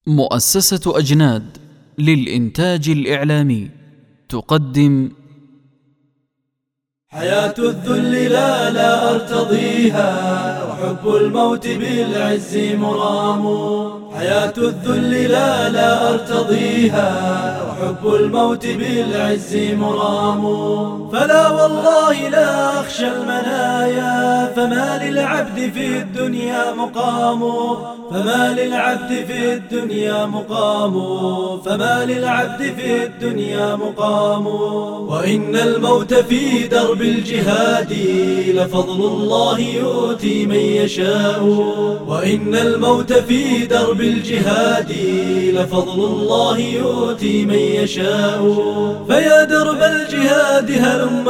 مؤسسة أجناد للإنتاج الإعلامي تقدم حياة الذل لا أرتضيها، وحب الموت بالعز مرام. حياة الذل لا أرتضيها، وحب الموت بالعز مرام. فلا والله لا أخشى المنايا، فما للعبد في الدنيا مقام. فما للعبد في الدنيا مقام، فما للعبد في الدنيا مقام. وإن الموت في درب الجهاد لفضل الله يؤتي من يشاء. وإن الموت في درب الجهاد لفضل الله يؤتي من يشاء. فيا درب الجهاد هلم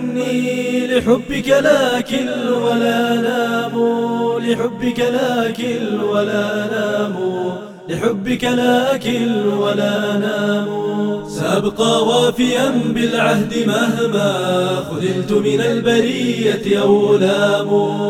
إني لحبك لا كل ولا نام. لحبك لا كل ولا نام. لحبك لا كل ولا نام. سأبقى وافيا بالعهد مهما خذلت من البرية أو غلام.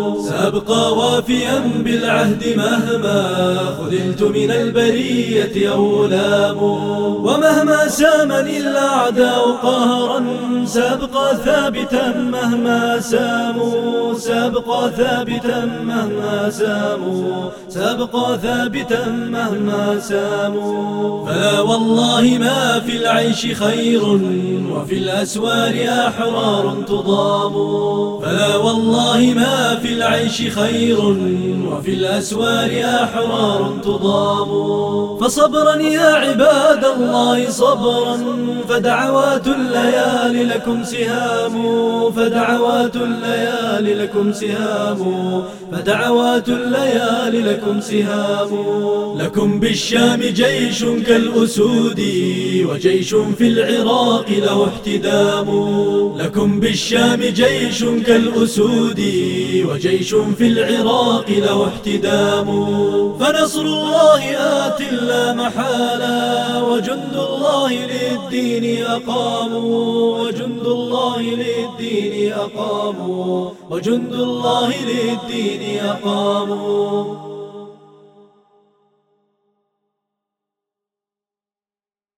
سأبقى وافيا بالعهد مهما خذلت من البرية أو غلام. ومهما سامني الأعداء قهرا سأبقى ثابتا مهما ساموا. سأبقى ثابتا مهما ساموا. سأبقى ثابتا مهما ساموا. فلا والله ما في العيش خير، وفي الأسوار أحرار تضام. فلا والله ما في العيش خير، وفي الأسوار أحرار تضام. فصبرا يا عباد الله صبرا، فدعوات الليالي لكم سهام. فدعوات الليالي لكم سهام. فدعوات الليالي لكم سهام. لكم بالشام جيش كالأسود، وجيش في العراق له احتدام. لكم بالشام جيش كالأسود، وجيش في العراق له احتدام. فنصر الله آت لا محالا، وجند الله للدين أقاموا. وجند الله للدين أقاموا. وجند الله للدين أقاموا.